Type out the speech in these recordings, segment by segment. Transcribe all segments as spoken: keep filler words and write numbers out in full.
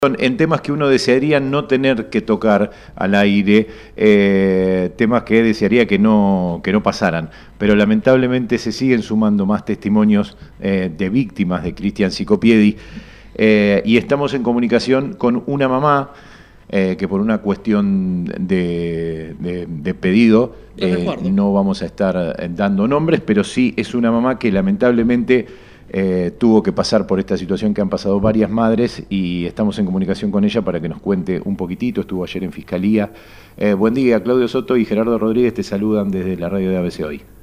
En temas que uno desearía no tener que tocar al aire, eh, temas que desearía que no, que no pasaran, pero lamentablemente se siguen sumando más testimonios eh, de víctimas de Cristian Psicopiedi, eh, y estamos en comunicación con una mamá eh, que por una cuestión de, de, de pedido eh, no vamos a estar dando nombres, pero sí es una mamá que lamentablemente Eh, tuvo que pasar por esta situación que han pasado varias madres y estamos en comunicación con ella para que nos cuente un poquitito. Estuvo ayer en Fiscalía. Eh, buen día, Claudio Soto y Gerardo Rodríguez te saludan desde la radio de A B C Hoy.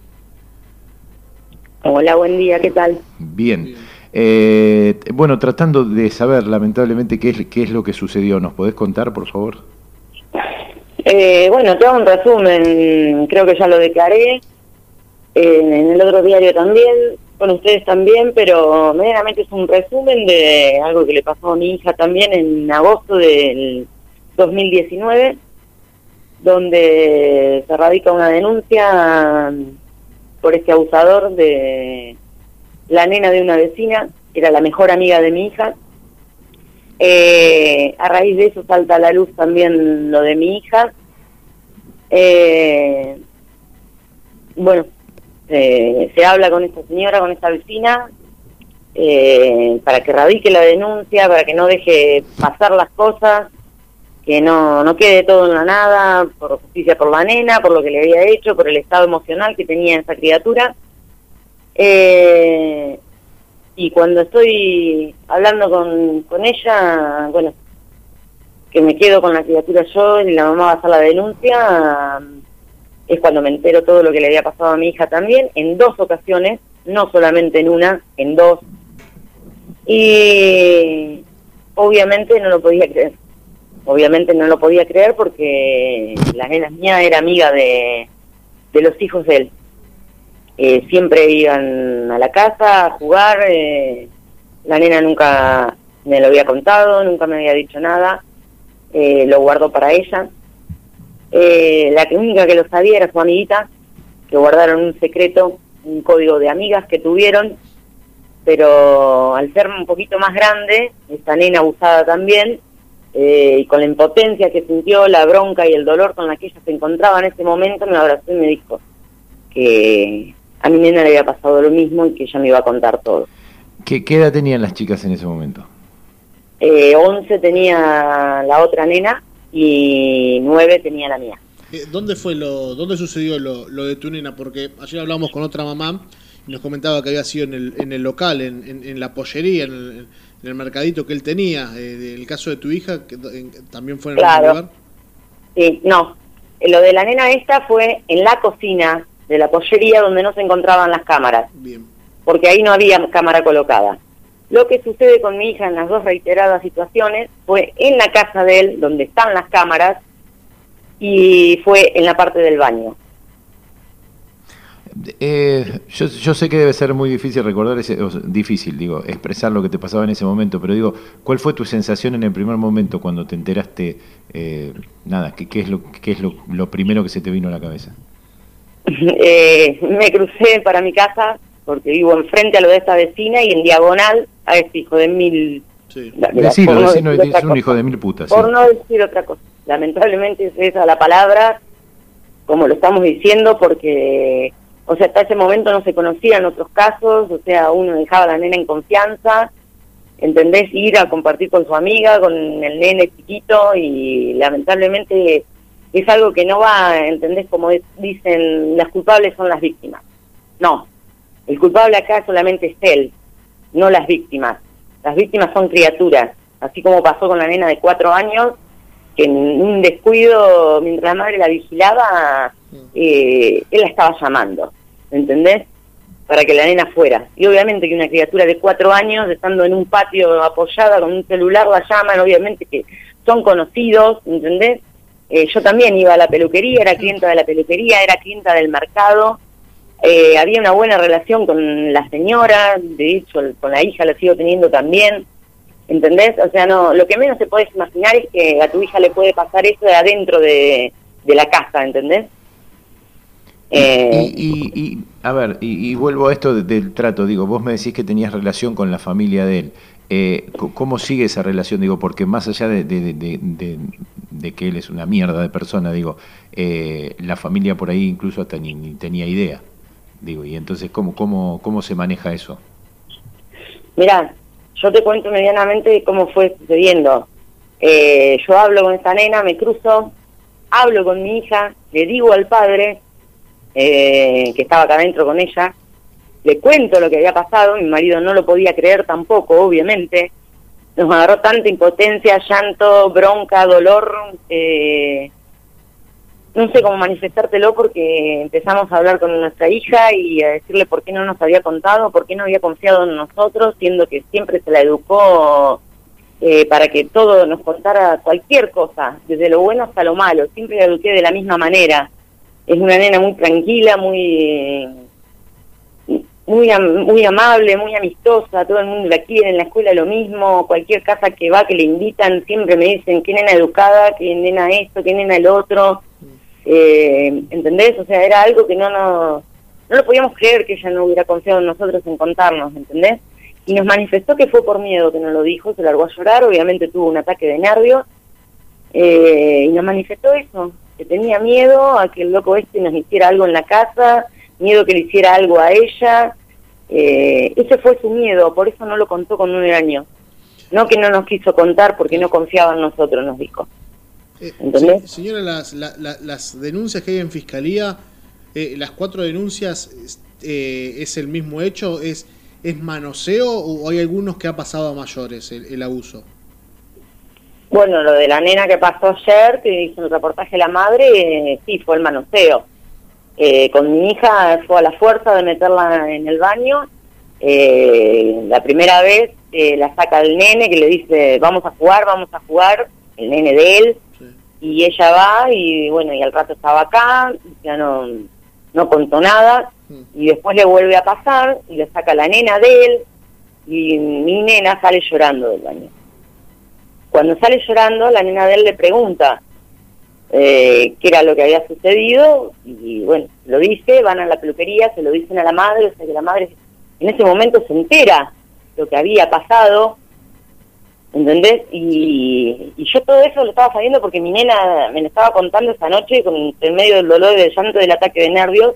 Hola, buen día, ¿qué tal? Bien. Eh, bueno, tratando de saber lamentablemente qué es, qué es lo que sucedió, ¿nos podés contar, por favor? Eh, bueno, te hago un resumen, creo que ya lo declaré, eh, en el otro diario también, con ustedes también, pero medianamente es un resumen de algo que le pasó a mi hija también en agosto del dos mil diecinueve, donde se radica una denuncia por este abusador de la nena de una vecina, que era la mejor amiga de mi hija. Eh, a raíz de eso salta a la luz también lo de mi hija. Eh, bueno, Eh, se habla con esta señora, con esta vecina, eh, para que radique la denuncia, para que no deje pasar las cosas, que no, no quede todo en la nada, por justicia por la nena, por lo que le había hecho, por el estado emocional que tenía esa criatura. Eh, y cuando estoy hablando con, con ella, bueno, que me quedo con la criatura yo y la mamá va a hacer la denuncia, es cuando me entero todo lo que le había pasado a mi hija también, en dos ocasiones, no solamente en una, en dos. Y obviamente no lo podía creer. Obviamente no lo podía creer porque la nena mía era amiga de, de los hijos de él. Eh, siempre iban a la casa a jugar, eh, la nena nunca me lo había contado, nunca me había dicho nada, eh, lo guardó para ella. Eh, la que única que lo sabía era su amiguita, que guardaron un secreto, un código de amigas que tuvieron, pero al ser un poquito más grande, esta nena abusada también, eh, y con la impotencia que sintió, la bronca y el dolor con la que ella se encontraba en ese momento, me abrazó y me dijo que a mi nena le había pasado lo mismo y que ella me iba a contar todo. ¿Qué, qué edad tenían las chicas en ese momento? Eh, once tenía la otra nena, y nueve tenía la mía. ¿Dónde fue lo, dónde sucedió lo, lo de tu nena? Porque ayer hablamos con otra mamá y nos comentaba que había sido en el, en el local, en, en, en la pollería, en el, en el mercadito que él tenía. Eh, el caso de tu hija, que en, también fue en el claro. mismo lugar. Sí, no. Lo de la nena esta fue en la cocina de la pollería donde no se encontraban las cámaras. Bien. Porque ahí no había cámara colocada. Lo que sucede con mi hija en las dos reiteradas situaciones fue en la casa de él, donde están las cámaras, y fue en la parte del baño. Eh, yo, yo sé que debe ser muy difícil recordar, ese, o, difícil, digo, expresar lo que te pasaba en ese momento, pero digo, ¿cuál fue tu sensación en el primer momento cuando te enteraste, eh, nada, qué, qué es, lo, qué es lo, lo primero que se te vino a la cabeza? eh, me crucé para mi casa, porque vivo enfrente a lo de esta vecina y en diagonal a este hijo de mil... Sí. Decilo, no decilo, decir es un hijo de mil putas. Por sí. no decir otra cosa. Lamentablemente es esa la palabra, como lo estamos diciendo, porque, o sea, hasta ese momento no se conocían otros casos, o sea, uno dejaba a la nena en confianza, ¿entendés? Ir a compartir con su amiga, con el nene chiquito, y lamentablemente es algo que no va, ¿entendés? Como dicen, las culpables son las víctimas. No. El culpable acá solamente es él, no las víctimas. Las víctimas son criaturas, así como pasó con la nena de cuatro años, que en un descuido, mientras la madre la vigilaba, eh, él la estaba llamando, ¿entendés? Para que la nena fuera. Y obviamente que una criatura de cuatro años, estando en un patio apoyada con un celular, la llaman, obviamente que son conocidos, ¿entendés? Eh, yo también iba a la peluquería, era clienta de la peluquería, era clienta del mercado. Eh, había una buena relación con la señora, de hecho con la hija la sigo teniendo también, ¿entendés? O sea, no, lo que menos te podés imaginar es que a tu hija le puede pasar eso de adentro de, de la casa, ¿entendés? Eh... Y, y, y, a ver, y, y vuelvo a esto de, del trato, digo, vos me decís que tenías relación con la familia de él. Eh, ¿Cómo sigue esa relación? Digo, porque más allá de, de, de, de, de que él es una mierda de persona, digo, eh, la familia por ahí incluso hasta ni, ni tenía idea. Digo, y entonces, ¿cómo, cómo, cómo se maneja eso? Mirá, yo te cuento medianamente cómo fue sucediendo. Eh, yo hablo con esta nena, me cruzo, hablo con mi hija, le digo al padre, eh, que estaba acá adentro con ella, le cuento lo que había pasado, mi marido no lo podía creer tampoco, obviamente, nos agarró tanta impotencia, llanto, bronca, dolor, eh, no sé cómo manifestártelo porque empezamos a hablar con nuestra hija y a decirle por qué no nos había contado, por qué no había confiado en nosotros, siendo que siempre se la educó eh, para que todo nos contara cualquier cosa, desde lo bueno hasta lo malo, siempre la eduqué de la misma manera. Es una nena muy tranquila, muy... muy muy amable, muy amistosa, todo el mundo la quiere, en la escuela lo mismo, cualquier casa que va, que le invitan, siempre me dicen qué nena educada, qué nena esto, qué nena el otro, eh, ¿entendés? O sea, era algo que no, no, no lo podíamos creer que ella no hubiera confiado en nosotros en contarnos, ¿entendés? Y nos manifestó que fue por miedo que no lo dijo, se largó a llorar, obviamente tuvo un ataque de nervios, eh, y nos manifestó eso, que tenía miedo a que el loco este nos hiciera algo en la casa, miedo que le hiciera algo a ella, eh, ese fue su miedo, por eso no lo contó con un año, no que no nos quiso contar porque no confiaba en nosotros, nos dijo. Eh, ¿Entendés? se, señora, las, la, la, las denuncias que hay en Fiscalía, eh, las cuatro denuncias, eh, ¿es el mismo hecho? ¿Es, es manoseo o hay algunos que ha pasado a mayores el, el abuso? Bueno, lo de la nena que pasó ayer, que hizo un reportaje la madre, eh, sí, fue el manoseo. Eh, con mi hija fue a la fuerza de meterla en el baño. Eh, la primera vez eh, la saca el nene que le dice vamos a jugar, vamos a jugar, el nene de él, sí. Y ella va y bueno, y al rato estaba acá, ya no, no contó nada, sí. Y después le vuelve a pasar y le saca la nena de él y mi nena sale llorando del baño. Cuando sale llorando, la nena de él le pregunta Eh, qué era lo que había sucedido, y bueno, lo dice, van a la peluquería, se lo dicen a la madre, o sea que la madre en ese momento se entera lo que había pasado, ¿entendés? Y, y yo todo eso lo estaba sabiendo porque mi nena me lo estaba contando esa noche con, en medio del dolor, del llanto, del ataque de nervios,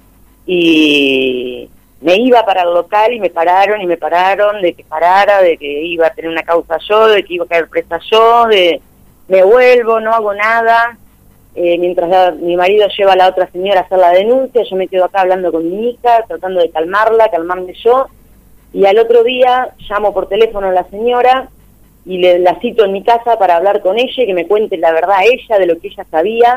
y me iba para el local y me pararon y me pararon de que parara, de que iba a tener una causa yo, de que iba a caer presa yo, de me vuelvo, no hago nada. Eh, mientras la, mi marido lleva a la otra señora a hacer la denuncia, yo me quedo acá hablando con mi hija, tratando de calmarla, calmarme yo, y al otro día llamo por teléfono a la señora y le, la cito en mi casa para hablar con ella y que me cuente la verdad a ella de lo que ella sabía,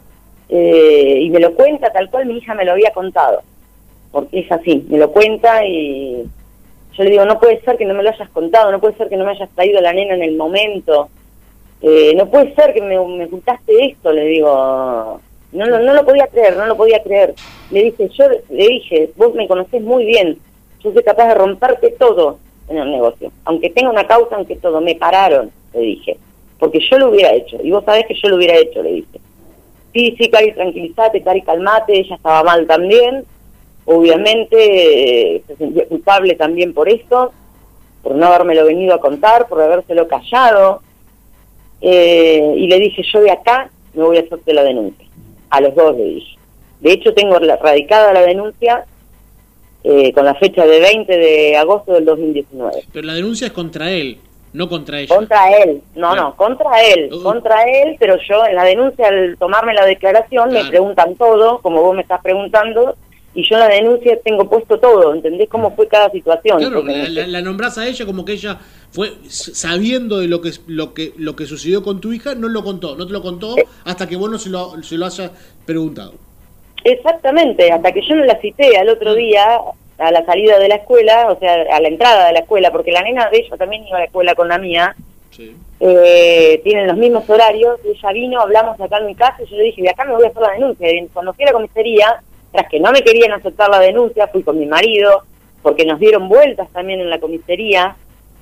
eh, y me lo cuenta tal cual mi hija me lo había contado, porque es así, me lo cuenta y yo le digo, no puede ser que no me lo hayas contado, no puede ser que no me hayas traído la nena en el momento. Eh, no puede ser que me, me ocultaste esto, le digo, no, no, no lo podía creer, no lo podía creer. Le dije, yo le dije, vos me conocés muy bien, yo soy capaz de romperte todo en el negocio, aunque tenga una causa, aunque todo, me pararon, le dije, porque yo lo hubiera hecho, y vos sabés que yo lo hubiera hecho, le dije. Sí, sí, Cari, tranquilízate, Cari, calmate, ella estaba mal también, obviamente eh, se sentía culpable también por esto, por no habérmelo venido a contar, por habérselo callado. Eh, y le dije, yo de acá me voy a hacerte la denuncia. A los dos le dije. De hecho, tengo la, radicada la denuncia eh, con la fecha de veinte de agosto del dos mil diecinueve. Pero la denuncia es contra él, no contra ella. Contra él, no, claro. no, contra él, uh. contra él, pero yo en la denuncia, al tomarme la declaración, claro. me preguntan todo, como vos me estás preguntando, y yo en la denuncia tengo puesto todo, ¿entendés cómo fue cada situación? Claro, la, la, la nombrás a ella como que ella fue sabiendo de lo que lo que lo que sucedió con tu hija, no lo contó, no te lo contó eh, hasta que vos no se lo, se lo hayas preguntado. Exactamente, hasta que yo no la cité al otro día, a la salida de la escuela, o sea, a la entrada de la escuela, porque la nena de ella también iba a la escuela con la mía, sí. eh, tienen los mismos horarios, y ella vino, hablamos acá en mi casa, y yo le dije, de acá me voy a hacer la denuncia, y cuando fui a la comisaría, tras que no me querían aceptar la denuncia, fui con mi marido, porque nos dieron vueltas también en la comisaría,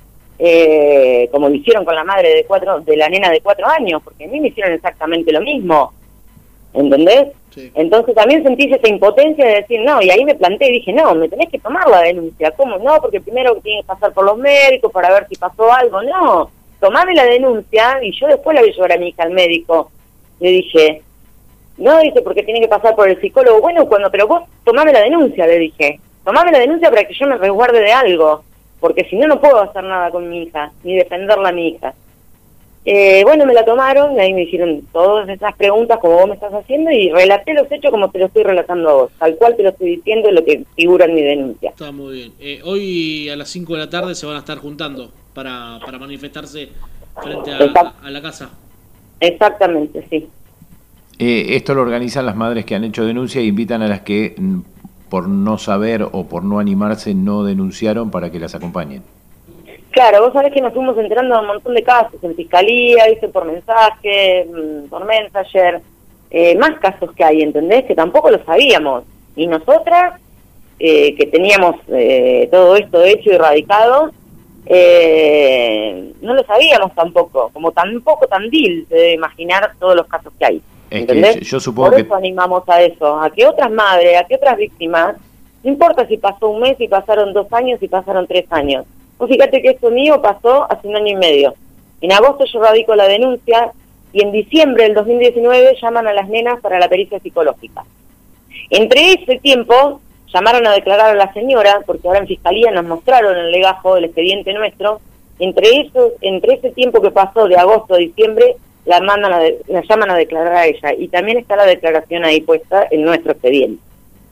eh, como lo hicieron con la madre de cuatro, de la nena de cuatro años, porque a mí me hicieron exactamente lo mismo. ¿entendés? Sí. Entonces también sentí esa impotencia de decir, no, y ahí me planteé y dije, no, me tenés que tomar la denuncia. ¿Cómo? No, porque primero tiene que pasar por los médicos para ver si pasó algo. No, tomame la denuncia y yo después la voy a llevar a mi hija al médico. Le dije, no, dice, porque tiene que pasar por el psicólogo. Bueno, cuando, pero vos tomame la denuncia, le dije. Tomame la denuncia para que yo me resguarde de algo, porque si no, no puedo hacer nada con mi hija, ni defenderla a mi hija. Eh, bueno, me la tomaron, y ahí me hicieron todas esas preguntas como vos me estás haciendo y relaté los hechos como te lo estoy relatando a vos, tal cual te lo estoy diciendo, lo que figura en mi denuncia. Está muy bien. Eh, hoy a las cinco de la tarde se van a estar juntando para, para manifestarse frente a, a, a la casa. Exactamente, sí. Eh, esto lo organizan las madres que han hecho denuncia e invitan a las que por no saber o por no animarse no denunciaron para que las acompañen. Claro, vos sabés que nos fuimos enterando de un montón de casos en fiscalía, hice por mensaje, por Messenger, eh, más casos que hay, ¿entendés? Que tampoco lo sabíamos. Y nosotras, eh, que teníamos eh, todo esto hecho y radicado, eh, no lo sabíamos tampoco, como tampoco tan dil se debe imaginar todos los casos que hay. Es ¿entendés? que yo supongo por que... eso animamos a eso, a que otras madres, a que otras víctimas, no importa si pasó un mes, si pasaron dos años, si pasaron tres años. Pues fíjate que esto mío pasó hace un año y medio. En agosto yo radico la denuncia y en diciembre del dos mil diecinueve llaman a las nenas para la pericia psicológica. Entre ese tiempo llamaron a declarar a la señora, porque ahora en fiscalía nos mostraron el legajo del expediente nuestro. Entre eso, entre ese tiempo que pasó de agosto a diciembre, la mandan a de, la llaman a declarar a ella y también está la declaración ahí puesta en nuestro expediente.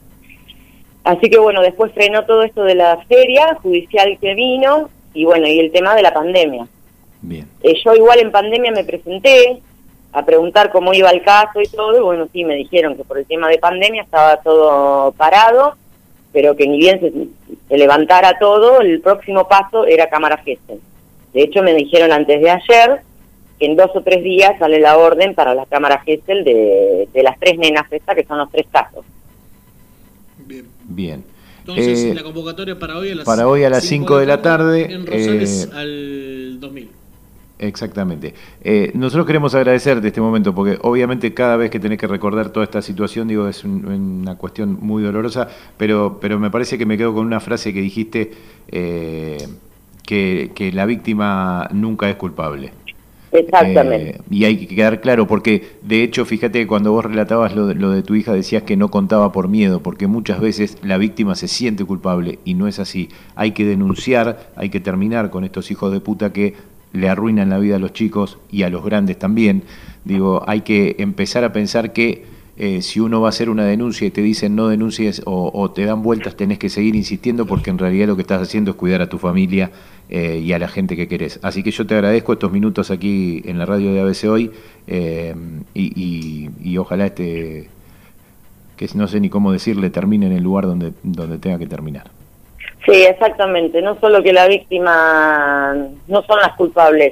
Así que bueno, después frenó todo esto de la feria judicial que vino y bueno, y el tema de la pandemia. Bien. Eh, yo igual en pandemia me presenté a preguntar cómo iba el caso y todo, y bueno, sí, me dijeron que por el tema de pandemia estaba todo parado, pero que ni bien se, se levantara todo, el próximo paso era Cámara Gesell. De hecho, me dijeron antes de ayer que en dos o tres días sale la orden para la Cámara Gesell de, de las tres nenas estas, que son los tres casos. Bien. Bien. Entonces, eh, la convocatoria para hoy a las para hoy a las cinco de la tarde. En Rosales eh, al dos mil. Exactamente. Eh, nosotros queremos agradecerte este momento porque obviamente cada vez que tenés que recordar toda esta situación, digo, es un, una cuestión muy dolorosa, pero, pero me parece que me quedo con una frase que dijiste, eh, que, que la víctima nunca es culpable. Exactamente. Eh, y hay que quedar claro, porque de hecho, fíjate que cuando vos relatabas lo de, lo de tu hija, decías que no contaba por miedo, porque muchas veces la víctima se siente culpable y no es así. Hay que denunciar, hay que terminar con estos hijos de puta que le arruinan la vida a los chicos y a los grandes también. Digo, hay que empezar a pensar que eh, si uno va a hacer una denuncia y te dicen no denuncies o, o te dan vueltas, tenés que seguir insistiendo porque en realidad lo que estás haciendo es cuidar a tu familia eh, y a la gente que querés. Así que yo te agradezco estos minutos aquí en la radio de A B C Hoy eh, y, y, y ojalá este, que no sé ni cómo decirle, termine en el lugar donde, donde tenga que terminar. Sí, exactamente. No solo que la víctima no son las culpables,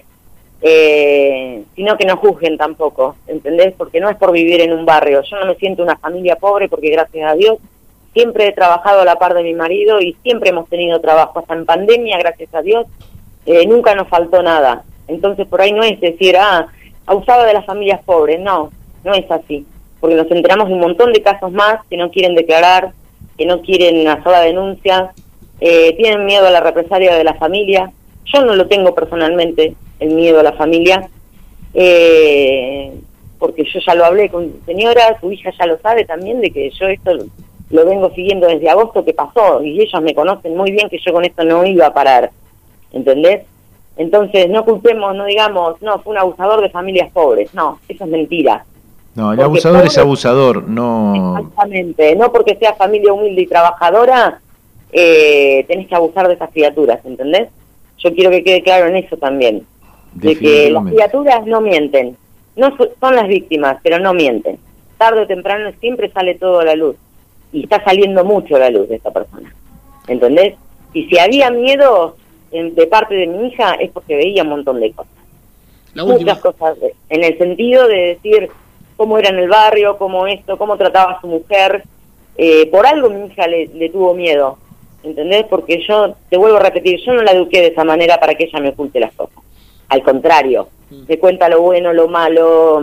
eh, sino que no juzguen tampoco, ¿entendés? Porque no es por vivir en un barrio. Yo no me siento una familia pobre porque gracias a Dios siempre he trabajado a la par de mi marido y siempre hemos tenido trabajo. Hasta en pandemia, gracias a Dios, eh, nunca nos faltó nada. Entonces por ahí no es decir, ah, abusaba de las familias pobres. No, no es así. Porque nos enteramos de un montón de casos más que no quieren declarar, que no quieren hacer la denuncia. Eh, tienen miedo a la represalia de la familia. Yo no lo tengo personalmente, el miedo a la familia, eh, porque yo ya lo hablé con mi señora, su hija ya lo sabe también, de que yo esto lo vengo siguiendo desde agosto que pasó, y ellos me conocen muy bien que yo con esto no iba a parar, ¿entendés? Entonces no culpemos, no digamos, no, fue un abusador de familias pobres, no, eso es mentira. No, el Porque abusador pobre, es abusador, no... Exactamente, no porque sea familia humilde y trabajadora, eh, tenés que abusar de esas criaturas, ¿entendés? Yo quiero que quede claro en eso también, de que las criaturas no mienten, no son las víctimas, pero no mienten. Tarde o temprano siempre sale todo a la luz, y está saliendo mucho a la luz de esta persona, ¿entendés? Y si había miedo en, de parte de mi hija es porque veía un montón de cosas, La última. muchas cosas, en el sentido de decir cómo era en el barrio, cómo esto, cómo trataba a su mujer, eh, por algo mi hija le, le tuvo miedo, ¿entendés? Porque yo, te vuelvo a repetir, yo no la eduqué de esa manera para que ella me oculte las cosas. Al contrario, Mm. me cuenta lo bueno, lo malo,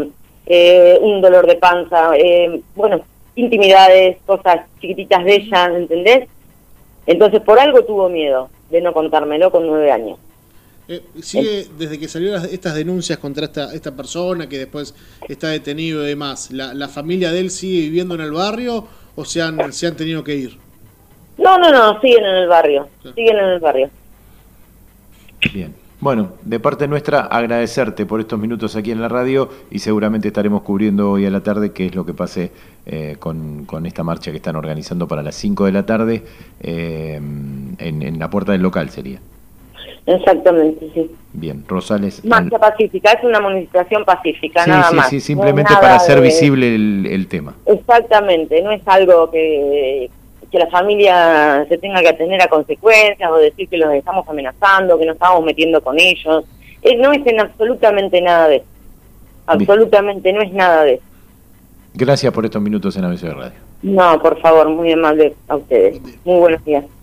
eh, un dolor de panza, eh, bueno, intimidades, cosas chiquititas de ella, ¿entendés? Entonces por algo tuvo miedo de no contármelo con nueve años. Eh, sigue, desde que salieron estas denuncias contra esta esta persona que después está detenido y demás, ¿la, la familia de él sigue viviendo en el barrio o se han, se han tenido que ir? No, no, no, siguen en el barrio, sí. siguen en el barrio. Bien. Bueno, de parte nuestra, agradecerte por estos minutos aquí en la radio y seguramente estaremos cubriendo hoy a la tarde qué es lo que pase eh, con, con esta marcha que están organizando para las cinco de la tarde eh, en, en la puerta del local sería. Exactamente, sí. Bien, Rosales. Marcha al... pacífica, es una manifestación pacífica, sí, nada sí, más. Sí, simplemente no para hacer de... visible el, el tema. Exactamente, no es algo que... que la familia se tenga que atener a consecuencias o decir que los estamos amenazando, que nos estamos metiendo con ellos. Eh, no es en absolutamente nada de eso. Absolutamente Bien. No es nada de eso. Gracias por estos minutos en A B C Radio. No, por favor, muy amable a ustedes. Muy buenos días.